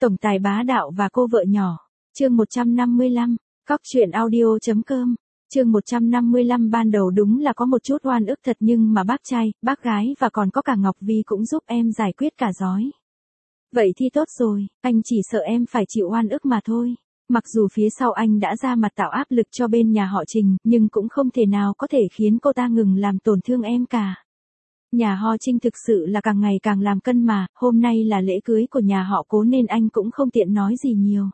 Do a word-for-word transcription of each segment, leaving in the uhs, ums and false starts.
Tổng tài bá đạo và cô vợ nhỏ. Chương một trăm năm mươi lăm. Cóc truyện audio chấm com. Chương một trăm năm mươi lăm. Ban đầu đúng là có một chút oan ức thật, nhưng mà bác trai, bác gái và còn có cả Ngọc Vi cũng giúp em giải quyết cả rói. Vậy thì tốt rồi, anh chỉ sợ em phải chịu oan ức mà thôi. Mặc dù phía sau anh đã ra mặt tạo áp lực cho bên nhà họ Trình, nhưng cũng không thể nào có thể khiến cô ta ngừng làm tổn thương em cả. Nhà họ Trinh thực sự là càng ngày càng làm cân mà, hôm nay là lễ cưới của nhà họ Cố nên anh cũng không tiện nói gì nhiều.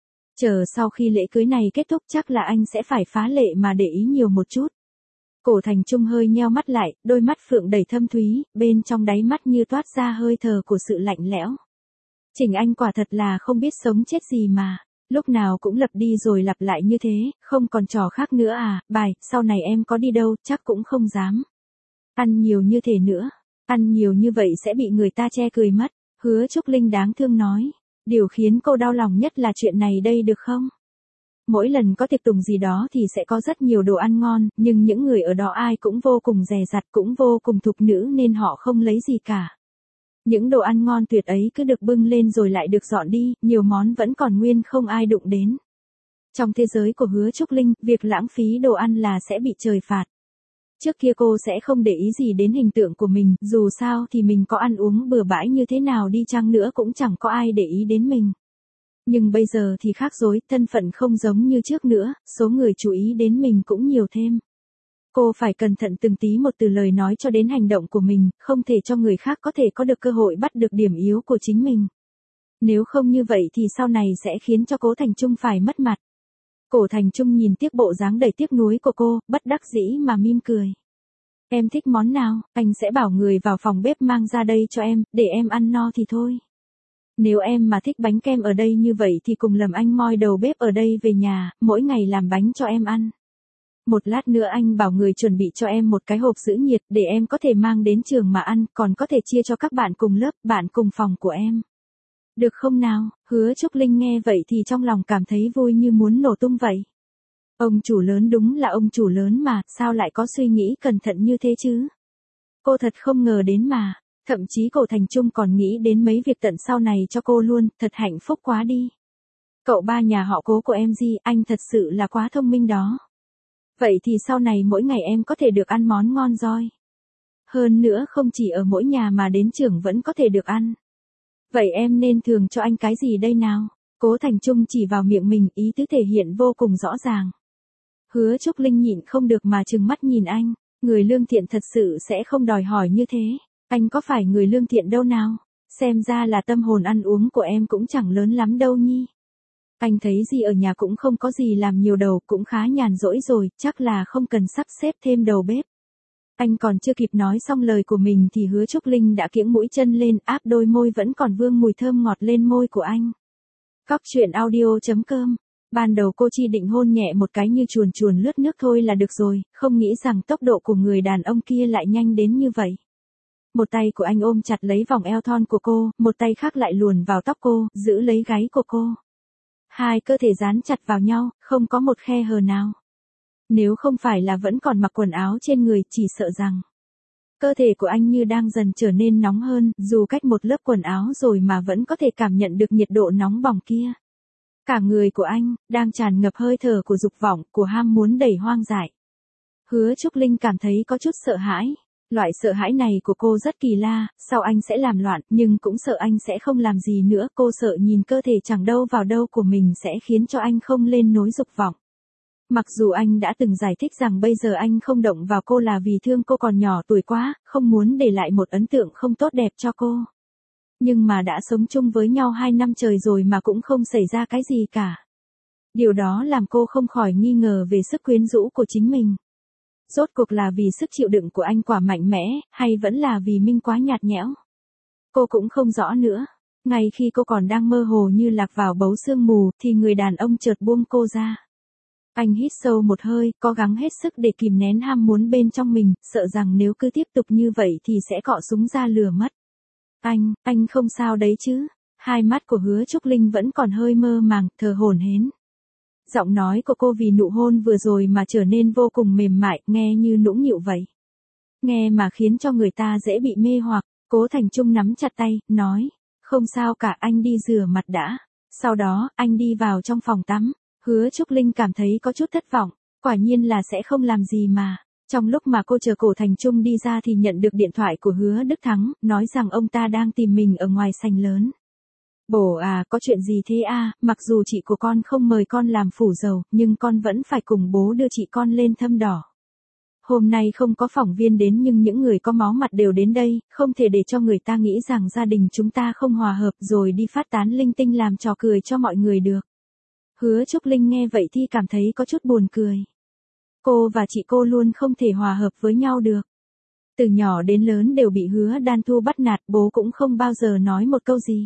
Chờ sau khi lễ cưới này kết thúc chắc là anh sẽ phải phá lệ mà để ý nhiều một chút. Cổ Thành Trung hơi nheo mắt lại, đôi mắt phượng đầy thâm thúy, bên trong đáy mắt như toát ra hơi thở của sự lạnh lẽo. Trình Anh quả thật là không biết sống chết gì mà, lúc nào cũng lặp đi rồi lặp lại như thế, không còn trò khác nữa à, bài, sau này em có đi đâu chắc cũng không dám. Ăn nhiều như thế nữa, ăn nhiều như vậy sẽ bị người ta che cười mất, Hứa Trúc Linh đáng thương nói. Điều khiến cô đau lòng nhất là chuyện này đây được không? Mỗi lần có tiệc tùng gì đó thì sẽ có rất nhiều đồ ăn ngon, nhưng những người ở đó ai cũng vô cùng dè dặt, cũng vô cùng thục nữ nên họ không lấy gì cả. Những đồ ăn ngon tuyệt ấy cứ được bưng lên rồi lại được dọn đi, nhiều món vẫn còn nguyên không ai đụng đến. Trong thế giới của Hứa Trúc Linh, việc lãng phí đồ ăn là sẽ bị trời phạt. Trước kia cô sẽ không để ý gì đến hình tượng của mình, dù sao thì mình có ăn uống bừa bãi như thế nào đi chăng nữa cũng chẳng có ai để ý đến mình. Nhưng bây giờ thì khác rồi, thân phận không giống như trước nữa, số người chú ý đến mình cũng nhiều thêm. Cô phải cẩn thận từng tí một từ lời nói cho đến hành động của mình, không thể cho người khác có thể có được cơ hội bắt được điểm yếu của chính mình. Nếu không như vậy thì sau này sẽ khiến cho Cố Thành Trung phải mất mặt. Cổ Thành Trung nhìn tiếc bộ dáng đầy tiếc nuối của cô, bất đắc dĩ mà mỉm cười. Em thích món nào, anh sẽ bảo người vào phòng bếp mang ra đây cho em, để em ăn no thì thôi. Nếu em mà thích bánh kem ở đây như vậy thì cùng Lâm Anh moi đầu bếp ở đây về nhà, mỗi ngày làm bánh cho em ăn. Một lát nữa anh bảo người chuẩn bị cho em một cái hộp giữ nhiệt để em có thể mang đến trường mà ăn, còn có thể chia cho các bạn cùng lớp, bạn cùng phòng của em. Được không nào? Hứa Trúc Linh nghe vậy thì trong lòng cảm thấy vui như muốn nổ tung vậy. Ông chủ lớn đúng là ông chủ lớn mà, sao lại có suy nghĩ cẩn thận như thế chứ? Cô thật không ngờ đến mà, thậm chí Cổ Thành Trung còn nghĩ đến mấy việc tận sau này cho cô luôn, thật hạnh phúc quá đi. Cậu ba nhà họ Cố của em Di, anh thật sự là quá thông minh đó. Vậy thì sau này mỗi ngày em có thể được ăn món ngon roi. Hơn nữa không chỉ ở mỗi nhà mà đến trường vẫn có thể được ăn. Vậy em nên thường cho anh cái gì đây nào? Cố Thành Trung chỉ vào miệng mình, ý tứ thể hiện vô cùng rõ ràng. Hứa Trúc Linh nhịn không được mà trừng mắt nhìn anh, người lương thiện thật sự sẽ không đòi hỏi như thế, anh có phải người lương thiện đâu nào, xem ra là tâm hồn ăn uống của em cũng chẳng lớn lắm đâu nhi. Anh thấy gì ở nhà cũng không có gì làm nhiều đầu, cũng khá nhàn rỗi rồi, chắc là không cần sắp xếp thêm đầu bếp. Anh còn chưa kịp nói xong lời của mình thì Hứa Trúc Linh đã kiễng mũi chân lên, áp đôi môi vẫn còn vương mùi thơm ngọt lên môi của anh. Cóc truyện audio chấm com. Ban đầu cô chỉ định hôn nhẹ một cái như chuồn chuồn lướt nước thôi là được rồi, không nghĩ rằng tốc độ của người đàn ông kia lại nhanh đến như vậy. Một tay của anh ôm chặt lấy vòng eo thon của cô, một tay khác lại luồn vào tóc cô, giữ lấy gáy của cô. Hai cơ thể dán chặt vào nhau, không có một khe hở nào. Nếu không phải là vẫn còn mặc quần áo trên người, chỉ sợ rằng cơ thể của anh như đang dần trở nên nóng hơn, dù cách một lớp quần áo rồi mà vẫn có thể cảm nhận được nhiệt độ nóng bỏng kia. Cả người của anh, đang tràn ngập hơi thở của dục vọng, của ham muốn đầy hoang dại. Hứa Trúc Linh cảm thấy có chút sợ hãi. Loại sợ hãi này của cô rất kỳ lạ, sao anh sẽ làm loạn, nhưng cũng sợ anh sẽ không làm gì nữa. Cô sợ nhìn cơ thể chẳng đâu vào đâu của mình sẽ khiến cho anh không lên nỗi dục vọng. Mặc dù anh đã từng giải thích rằng bây giờ anh không động vào cô là vì thương cô còn nhỏ tuổi quá, không muốn để lại một ấn tượng không tốt đẹp cho cô. Nhưng mà đã sống chung với nhau hai năm trời rồi mà cũng không xảy ra cái gì cả. Điều đó làm cô không khỏi nghi ngờ về sức quyến rũ của chính mình. Rốt cuộc là vì sức chịu đựng của anh quá mạnh mẽ, hay vẫn là vì Minh quá nhạt nhẽo? Cô cũng không rõ nữa. Ngay khi cô còn đang mơ hồ như lạc vào bấu sương mù, thì người đàn ông chợt buông cô ra. Anh hít sâu một hơi, cố gắng hết sức để kìm nén ham muốn bên trong mình, sợ rằng nếu cứ tiếp tục như vậy thì sẽ cọ súng ra lửa mất. Anh, anh không sao đấy chứ? Hai mắt của Hứa Trúc Linh vẫn còn hơi mơ màng, thở hổn hển. Giọng nói của cô vì nụ hôn vừa rồi mà trở nên vô cùng mềm mại, nghe như nũng nịu vậy. Nghe mà khiến cho người ta dễ bị mê hoặc. Cố Thành Trung nắm chặt tay, nói, Không sao cả, anh đi rửa mặt đã. Sau đó, anh đi vào trong phòng tắm. Hứa Trúc Linh cảm thấy có chút thất vọng, quả nhiên là sẽ không làm gì mà. Trong lúc mà cô chờ Cổ Thành Trung đi ra thì nhận được điện thoại của Hứa Đức Thắng, nói rằng ông ta đang tìm mình ở ngoài sảnh lớn. Bố à, có chuyện gì thế à, mặc dù chị của con không mời con làm phủ dầu, nhưng con vẫn phải cùng bố đưa chị con lên Thâm Đỏ. Hôm nay không có phóng viên đến nhưng những người có máu mặt đều đến đây, không thể để cho người ta nghĩ rằng gia đình chúng ta không hòa hợp rồi đi phát tán linh tinh làm trò cười cho mọi người được. Hứa Trúc Linh nghe vậy thì cảm thấy có chút buồn cười. Cô và chị cô luôn không thể hòa hợp với nhau được. Từ nhỏ đến lớn đều bị Hứa Đan Thu bắt nạt, bố cũng không bao giờ nói một câu gì.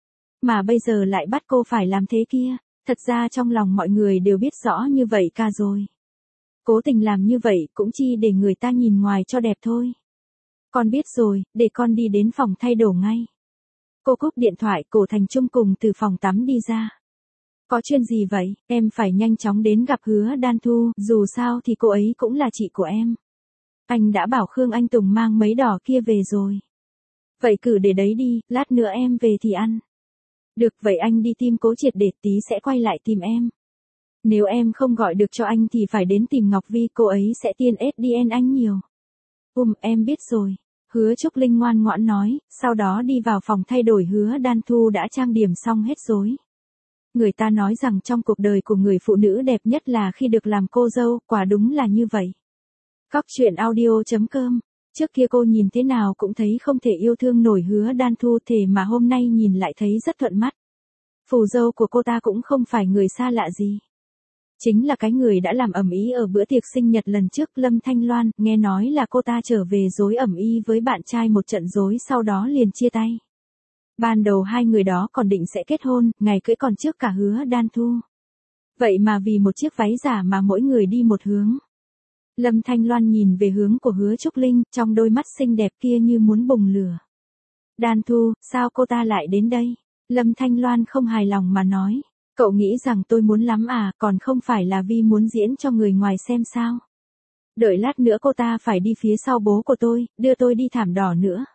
Mà bây giờ lại bắt cô phải làm thế kia, thật ra trong lòng mọi người đều biết rõ như vậy cả rồi. Cố tình làm như vậy cũng chỉ để người ta nhìn ngoài cho đẹp thôi. Con biết rồi, để con đi đến phòng thay đồ ngay. Cô cúp điện thoại, Cổ Thành Trung cùng từ phòng tắm đi ra. Có chuyện gì vậy, em phải nhanh chóng đến gặp Hứa Đan Thu, dù sao thì cô ấy cũng là chị của em. Anh đã bảo Khương Anh Tùng mang mấy đỏ kia về rồi. Vậy cứ để đấy đi, lát nữa em về thì ăn. Được, vậy anh đi tìm Cố Triệt để tí sẽ quay lại tìm em. Nếu em không gọi được cho anh thì phải đến tìm Ngọc Vi, cô ấy sẽ tiên ét đê en anh nhiều. Ừm, em biết rồi. Hứa Trúc Linh ngoan ngoãn nói, sau đó đi vào phòng thay đổi. Hứa Đan Thu đã trang điểm xong hết rồi. Người ta nói rằng trong cuộc đời của người phụ nữ đẹp nhất là khi được làm cô dâu, quả đúng là như vậy. Cóc truyện audio chấm com. Trước kia cô nhìn thế nào cũng thấy không thể yêu thương nổi Hứa Đan Thu, thế mà hôm nay nhìn lại thấy rất thuận mắt. Phù dâu của cô ta cũng không phải người xa lạ gì. Chính là cái người đã làm ầm ĩ ở bữa tiệc sinh nhật lần trước, Lâm Thanh Loan, nghe nói là cô ta trở về rối ầm ĩ với bạn trai một trận rối sau đó liền chia tay. Ban đầu hai người đó còn định sẽ kết hôn, ngày cưới còn trước cả Hứa Đan Thu. Vậy mà vì một chiếc váy giả mà mỗi người đi một hướng. Lâm Thanh Loan nhìn về hướng của Hứa Trúc Linh, trong đôi mắt xinh đẹp kia như muốn bùng lửa. Đan Thu, sao cô ta lại đến đây? Lâm Thanh Loan không hài lòng mà nói. Cậu nghĩ rằng tôi muốn lắm à, còn không phải là vì muốn diễn cho người ngoài xem sao? Đợi lát nữa cô ta phải đi phía sau bố của tôi, đưa tôi đi thảm đỏ nữa.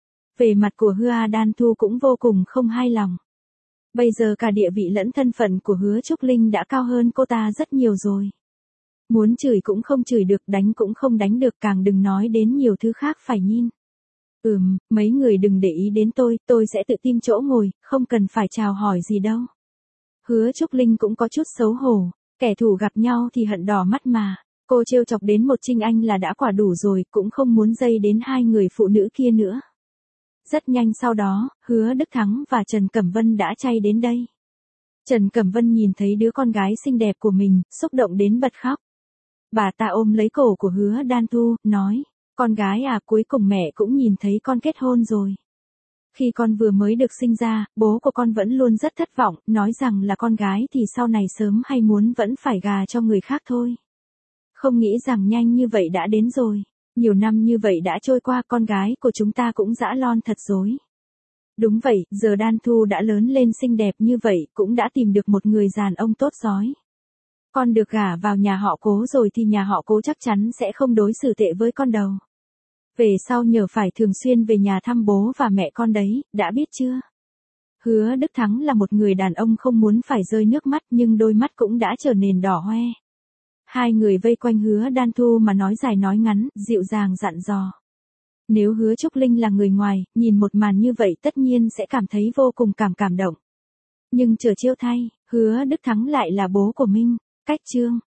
Về mặt của Hứa Đan Thu cũng vô cùng không hài lòng. Bây giờ cả địa vị lẫn thân phận của Hứa Trúc Linh đã cao hơn cô ta rất nhiều rồi. Muốn chửi cũng không chửi được, đánh cũng không đánh được, càng đừng nói đến nhiều thứ khác phải nhìn. Ừm, mấy người đừng để ý đến tôi, tôi sẽ tự tìm chỗ ngồi, không cần phải chào hỏi gì đâu. Hứa Trúc Linh cũng có chút xấu hổ, kẻ thù gặp nhau thì hận đỏ mắt mà. Cô trêu chọc đến một Trinh Anh là đã quả đủ rồi, cũng không muốn dây đến hai người phụ nữ kia nữa. Rất nhanh sau đó, Hứa Đức Thắng và Trần Cẩm Vân đã chay đến đây. Trần Cẩm Vân nhìn thấy đứa con gái xinh đẹp của mình, xúc động đến bật khóc. Bà ta ôm lấy cổ của Hứa Đan Thu, nói, con gái à, cuối cùng mẹ cũng nhìn thấy con kết hôn rồi. Khi con vừa mới được sinh ra, bố của con vẫn luôn rất thất vọng, nói rằng là con gái thì sau này sớm hay muốn vẫn phải gà cho người khác thôi. Không nghĩ rằng nhanh như vậy đã đến rồi. Nhiều năm như vậy đã trôi qua, con gái của chúng ta cũng dã lon thật rồi. Đúng vậy, giờ Đan Thu đã lớn lên xinh đẹp như vậy, cũng đã tìm được một người đàn ông tốt giỏi. Con được gả vào nhà họ Cố rồi thì nhà họ Cố chắc chắn sẽ không đối xử tệ với con đâu. Về sau nhờ phải thường xuyên về nhà thăm bố và mẹ con đấy, đã biết chưa? Hứa Đức Thắng là một người đàn ông không muốn phải rơi nước mắt nhưng đôi mắt cũng đã trở nên đỏ hoe. Hai người vây quanh Hứa Đan Thu mà nói dài nói ngắn, dịu dàng dặn dò. Nếu Hứa Trúc Linh là người ngoài, nhìn một màn như vậy tất nhiên sẽ cảm thấy vô cùng cảm cảm động. Nhưng chờ chiêu thay, Hứa Đức Thắng lại là bố của Minh, Cách Trương.